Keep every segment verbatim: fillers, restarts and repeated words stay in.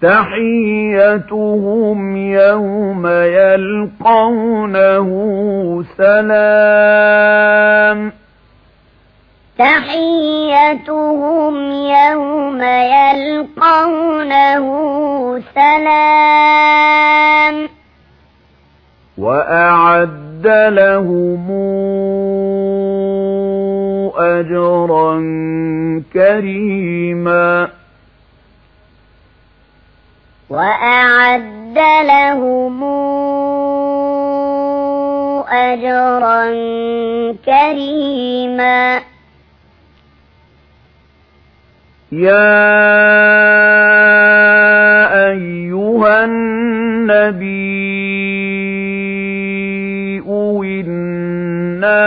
تحيتهم يوم يلقونه سلام تحيتهم يوم يلقونه سلام وأعد لهم أجرا كريما وأعد لهم أجرا كريما يا أيها النبي إنا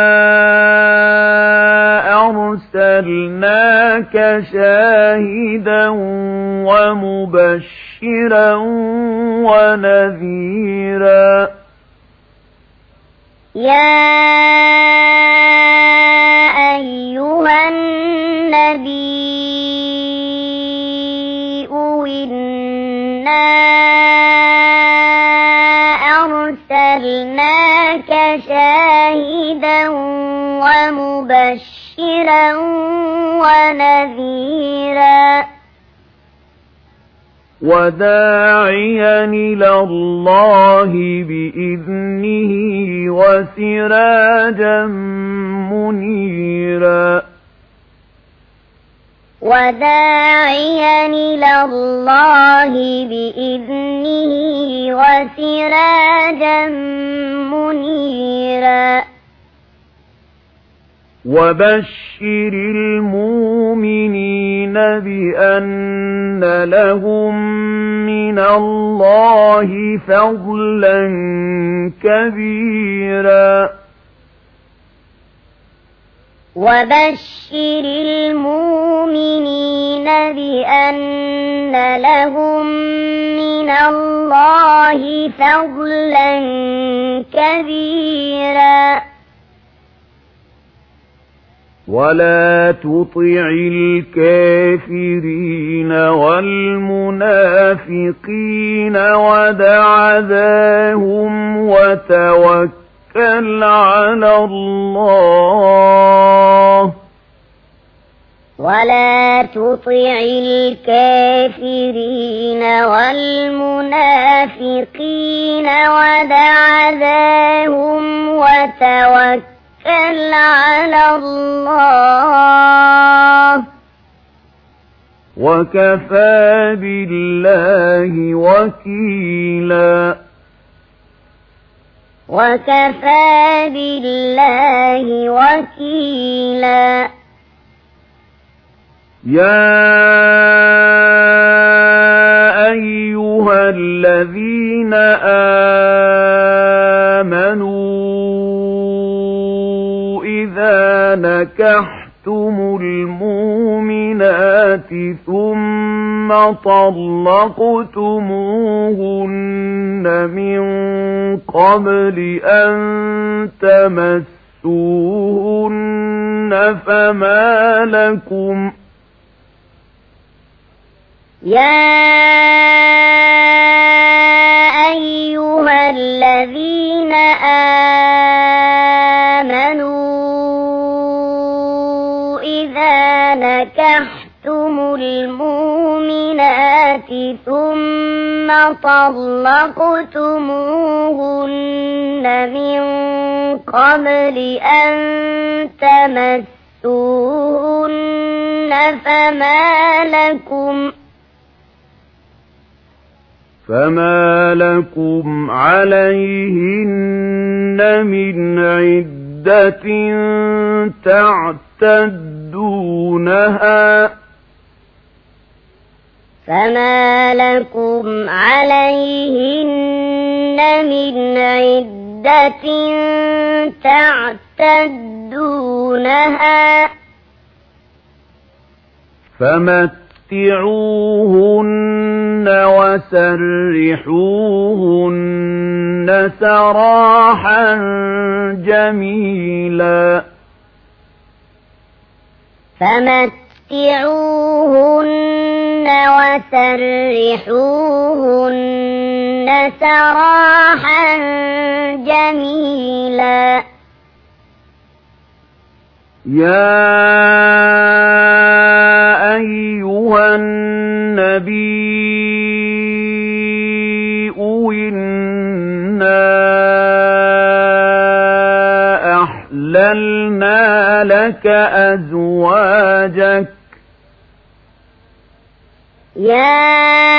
أرسلناك شاهدا ومبشرا ونذيرا يا أيها النبي إنا أرسلناك شاهدا ومبشرا ونذيرا وداعيا إلى الله بإذنه وسراجا منيرا وداعيا إلى الله بإذنه وسراجا منيرا وبشر المؤمنين بأن لهم من الله فضلا كبيرا وبشر المؤمنين بأن لهم من الله فضلا كبيرا ولا تطع الكافرين والمنافقين ودع ذاهم وتوكل على الله ولا تطع الكافرين والمنافقين ودع ذاهم وتوكل على الله وكفى بالله وكيلا وكفى بالله وكيلا يا أيها الذين آمنوا إذا نكحتم المؤمنات ثم طلقتموهن من قبل أن تمسوهن فما لكم يا أيها الذين آمنوا إذا نكحتم المؤمنات ثم طلقتموهن من قبل أن تمسوهن فما لكم فما لكم عليهن من عدة تعتدونها فما لكم عليهن من عدة تعتدونها فمتعوهن وسرحوهن سراحا جميلا فمتعوهن وسرحوهن سراحا جميلا يا أيها النبي إنا أحللنا لك أزواجك يا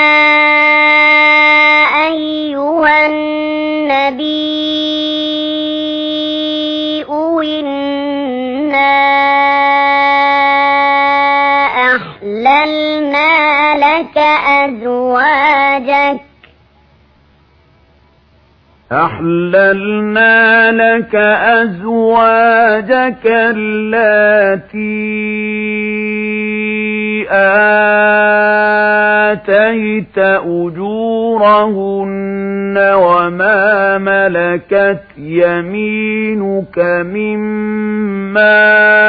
أيها النبي إنا أحللنا لك أزواجك أحللنا لك أزواجك اللاتي آتيت أجورهن وما ملكت يمينك مما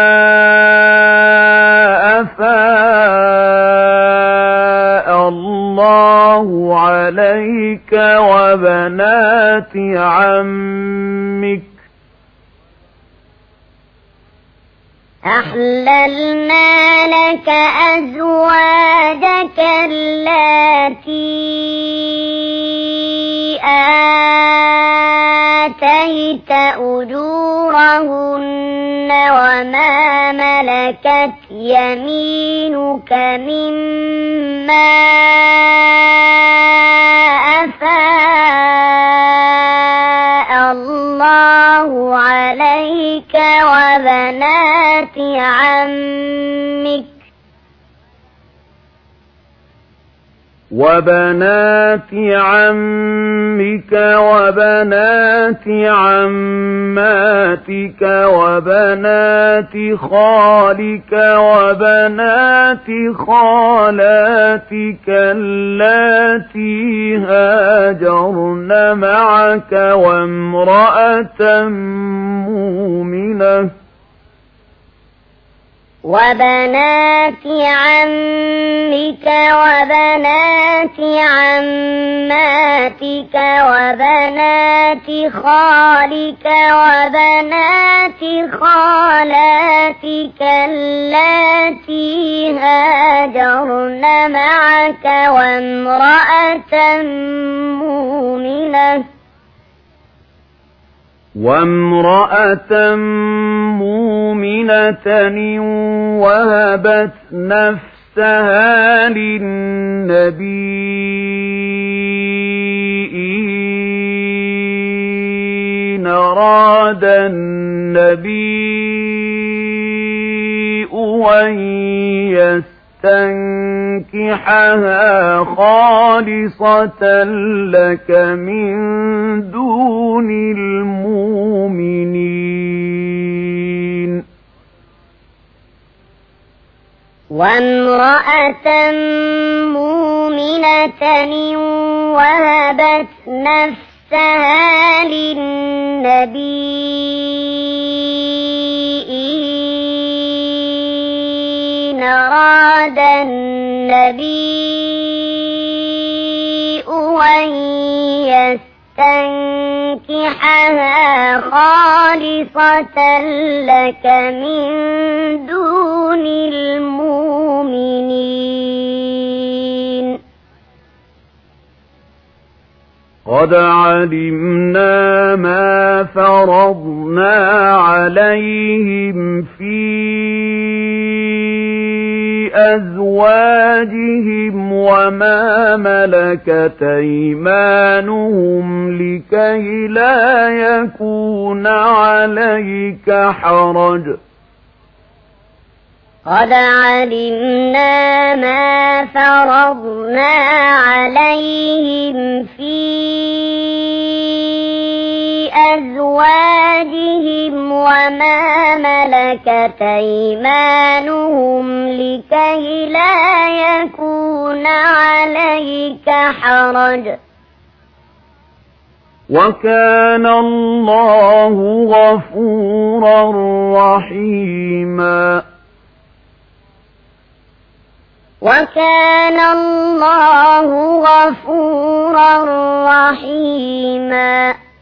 أفاء الله عليك وبنات عمك أحللنا لك أزواجك اللاتي آتيت أجورهن وما ملكت يمينك مما أفاء الله عليك وبنات عمك وبنات عمك وبنات عماتك وبنات خالك وبنات خالاتك اللاتي هاجرن معك وامرأة مؤمنة وبنات عمك وبنات عماتك وبنات خالك وبنات خالاتك اللاتي هاجرن معك وامرأة مؤمنة وامرأة مؤمنة وهبت نفسها للنبي إن أراد النبي أن يستنكحها خالصة لك من دون المؤمنين وامرأة مؤمنة وهبت نفسها للنبي إن أراد النبي أن يستنكحها خالصة لك من دون المؤمنين قد علمنا ما فرضنا عليهم في أزواجهم وما ملكت أيمانهم لكي لا يكون عليك حرج قد علمنا ما فرضنا عليهم في أزواجهم وما ملكت أيمانهم لكي لا يكون عليك حرج وكان الله غفورا رحيما وكان الله غفورا رحيما.